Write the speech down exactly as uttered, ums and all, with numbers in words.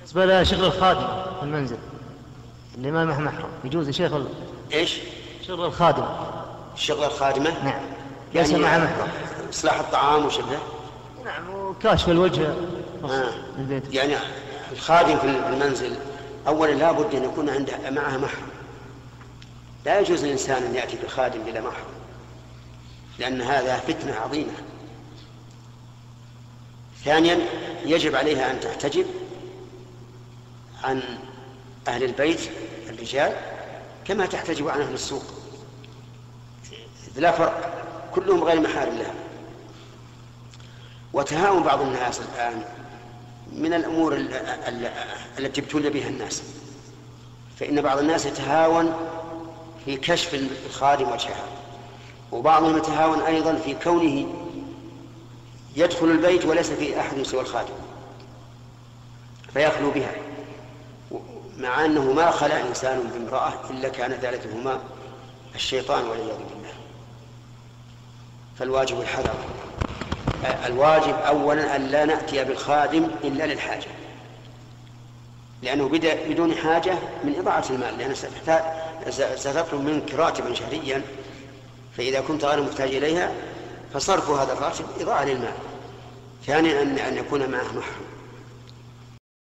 بالنسبة لشغل الخادم في المنزل اللي ما معه محرم يجوز يا شيخ ولا؟ إيش؟ شغل الخادم. شغل الخادمة؟ نعم. ليس يعني معه محرم. إصلاح الطعام وشبهه؟ نعم، وكاشف الوجه. آه. البيت. يعني الخادم في المنزل أولا لا بد أن يكون عنده معه محرم. لا يجوز للإنسان أن يأتي بالخادم بلا محرم، لأن هذا فتنة عظيمة. ثانيا يجب عليها أن تحتجب عن أهل البيت الرجال كما تحتجب عن أهل السوق، لا فرق، كلهم غير محارم لها. وتهاون بعض الناس الآن من الأمور التي ابتلي بها الناس، فإن بعض الناس يتهاون في كشف الخادم وجهها، وبعضهم يتهاون أيضا في كونه يدخل البيت وليس فيه أحد سوى الخادم فيخلو بها، مع أنه ما خلع إنسان بامرأة إلا كان ثالثهما الشيطان والعياذ بالله. فالواجب الحذر. الواجب أولا أن لا نأتي بالخادم إلا للحاجة، لأنه بدون حاجة من إضاعة المال، لأنه ستطلب منك راتبا شهريا، فإذا كنت غير محتاج إليها فصرف هذا الراتب إضاعة للمال. ثانيا أن يكون معه محرم.